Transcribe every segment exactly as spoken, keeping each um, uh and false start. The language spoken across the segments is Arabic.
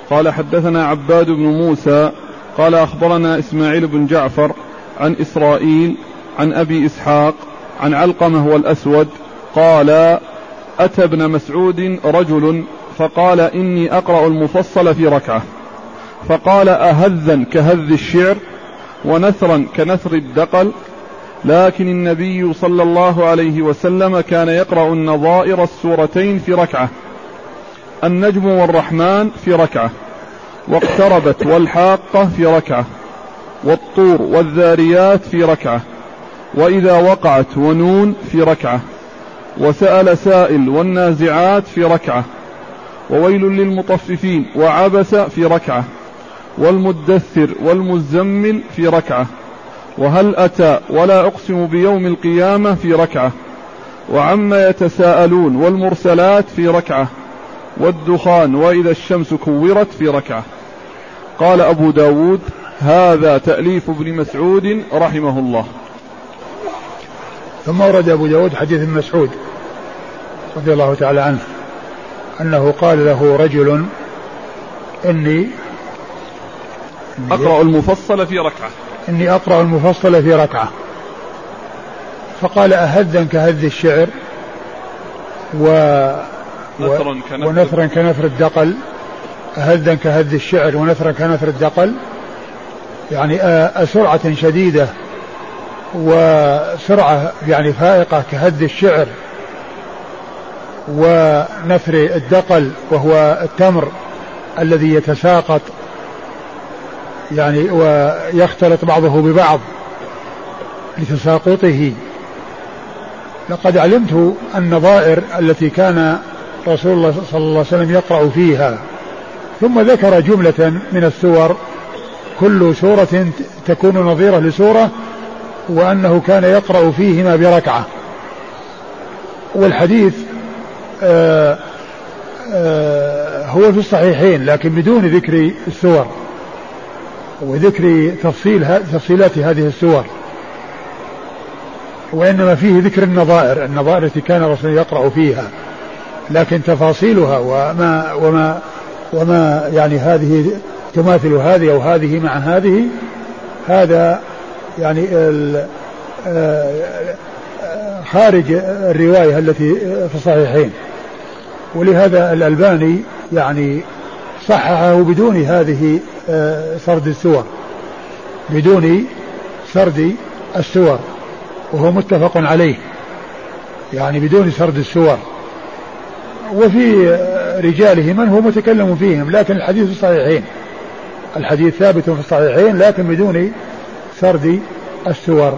قال حدثنا عباد بن موسى قال أخبرنا إسماعيل بن جعفر عن إسرائيل عن أبي إسحاق عن علقمة والأسود قال أتى ابن مسعود رجل فقال إني أقرأ المفصل في ركعة، فقال أهذا كهذ الشعر ونثرا كنثر الدقل، لكن النبي صلى الله عليه وسلم كان يقرأ النظائر السورتين في ركعة، النجم والرحمن في ركعة، واقتربت والحاقة في ركعة، والطور والذاريات في ركعة، وإذا وقعت ونون في ركعة، وسأل سائل والنازعات في ركعة، وويل للمطففين وعبس في ركعة، والمدثر والمزمل في ركعة، وهل أتى ولا أقسم بيوم القيامة في ركعة، وعما يتساءلون والمرسلات في ركعة، والدخان وإذا الشمس كورت في ركعة. قال أبو داود هذا تأليف ابن مسعود رحمه الله. ثم ورد أبو داود حديث ابن مسعود رضي الله تعالى عنه أنه قال له رجل إني أقرأ المفصل في ركعة إني أقرأ المفصل في ركعة، فقال أهذا كهذ الشعر و ونثرا كنثر الدقل، أهذا كهذ الشعر ونثرا كنثر الدقل، يعني أسرعة شديدة وسرعة يعني فائقة كهذ الشعر، ونثر الدقل وهو التمر الذي يتساقط يعني ويختلط بعضه ببعض لتساقطه. لقد علمت النظائر التي كان رسول الله صلى الله عليه وسلم يقرأ فيها، ثم ذكر جملة من السور كل سورة تكون نظيرة لسورة، وأنه كان يقرأ فيهما بركعة. والحديث آآ آآ هو في الصحيحين لكن بدون ذكر السور وذكر تفصيل تفصيلات هذه السور، وإنما فيه ذكر النظائر النظائر التي كان الرسول يقرأ فيها، لكن تفاصيلها وما وما وما يعني هذه تماثل هذه أو هذه مع هذه، هذا يعني خارج الرواية التي في الصحيحين. ولهذا الألباني يعني صححه بدون هذه سرد السور، بدون سرد السور، وهو متفق عليه يعني بدون سرد السور. وفي رجاله من هو متكلم فيهم، لكن الحديث في الصحيحين، الحديث ثابت في الصحيحين لكن بدون سرد السور.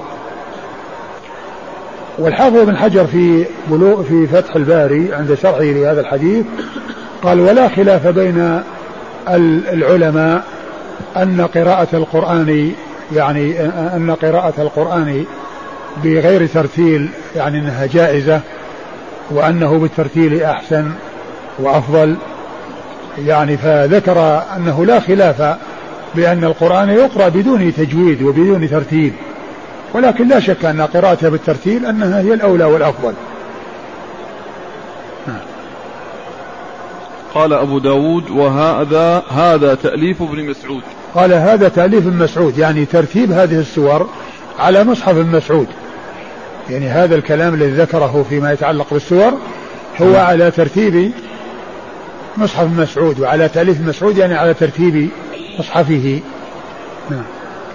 والحافظ بن حجر في بلوغ في فتح الباري عند شرحه لهذا الحديث قال ولا خلاف بين العلماء أن قراءة القرآن يعني أن قراءة القرآن بغير ترتيل يعني أنها جائزة، وأنه بالترتيل أحسن وأفضل يعني. فذكر أنه لا خلاف بأن القرآن يقرأ بدون تجويد وبدون ترتيل، ولكن لا شك أن قراءته بالترتيل أنها هي الأولى والأفضل. قال أبو داود وهذا هذا تأليف ابن مسعود. قال هذا تأليف ابن مسعود يعني ترتيب هذه السور على مصحف ابن مسعود، يعني هذا الكلام الذي ذكره فيما يتعلق بالسور هو على ترتيب مصحف ابن مسعود، وعلى تأليف ابن مسعود يعني على ترتيب مصحفه. نعم.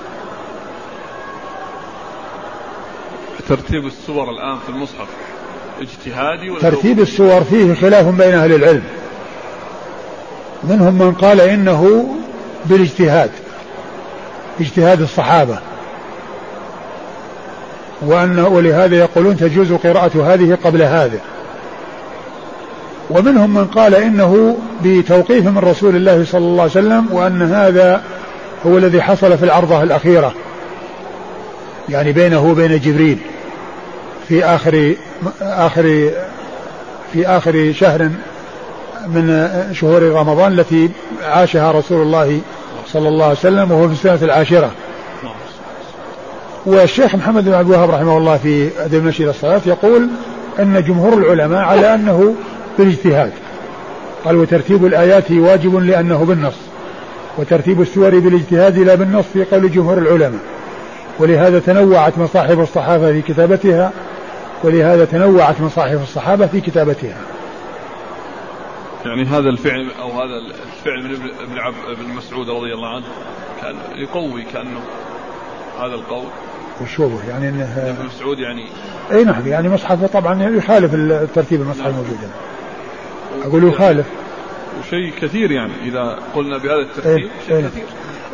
ترتيب السور الآن في المصحف اجتهادي ولا ترتيب السور فيه خلاف بين أهل العلم، منهم من قال إنه بالاجتهاد اجتهاد الصحابة، وأنه ولهذا يقولون تجوز قراءة هذه قبل هذا، ومنهم من قال إنه بتوقيف من رسول الله صلى الله عليه وسلم، وأن هذا هو الذي حصل في العرضة الأخيرة يعني بينه وبين جبريل في آخر آخر في آخر شهر من شهور رمضان التي عاشها رسول الله صلى الله عليه وسلم وهو في السنة العاشرة. والشيخ محمد بن عبد الوهاب رحمه الله في أدب المشي إلى الصلاة يقول أن جمهور العلماء على أنه بالاجتهاد، قال وترتيب الآيات واجب لأنه بالنص، وترتيب السور بالاجتهاد لا بالنص في قول جمهور العلماء، ولهذا تنوعت مصاحف الصحابة في كتابتها ولهذا تنوعت مصاحف الصحابة في كتابتها. يعني هذا الفعل أو هذا الفعل من ابن عب ابن مسعود رضي الله عنه كان يقوي كأنه هذا القول. وشو يعني انه ابن مسعود يعني اي نعم يعني مصحف طبعا يخالف الترتيب المصحف الموجود. اقول يخالف شيء كثير يعني اذا قلنا بهذا الترتيب شيء ايه كثير.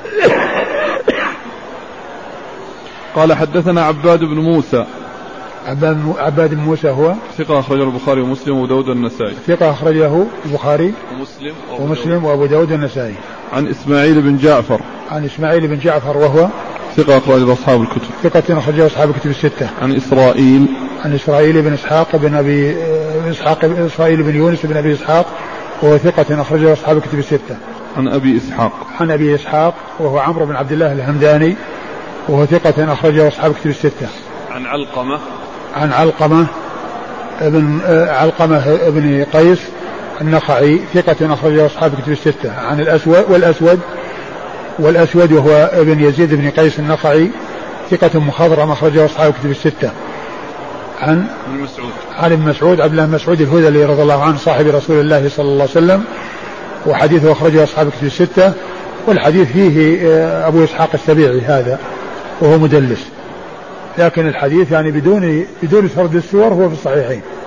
قال حدثنا عباد بن موسى. عباد بن موسى هو ثقة أخرجه البخاري ومسلم وأبو داود والنسائي. ثقة أخرجه البخاري ومسلم ومسلم وأبو داود والنسائي. عن إسماعيل بن جعفر. عن إسماعيل بن جعفر وهو ثقة أخرجه أصحاب الكتب. ثقة أخرجه أصحاب الكتب الستة. عن إسرائيل. عن إسرائيل بن إسحاق بن أبي إسحاق إسرائيل بن يونس بن أبي إسحاق وهو ثقة أخرجه أصحاب الكتب الستة. عن أبي إسحاق. عن أبي إسحاق وهو عمرو بن عبد الله الهمداني وهو ثقة أخرجه أصحاب الكتب الستة. عن علقمة. عن علقمة ابن علقمة ابن قيس النخعي ثقة أخرجه أصحاب الكتب الستة. عن الأسود والأسود والأسود وهو ابن يزيد بن قيس النخعي ثقة مخضرم أخرجه أصحاب الكتب الستة. عن ابن مسعود. عن ابن مسعود عبد الله مسعود الهذلي رضي الله عنه صاحب رسول الله صلى الله عليه وسلم وحديثه أخرجه أصحاب الكتب الستة. والحديث فيه أبو إسحاق السبيعي هذا وهو مدلس، لكن الحديث يعني بدون بدون سرد السور هو في الصحيحين.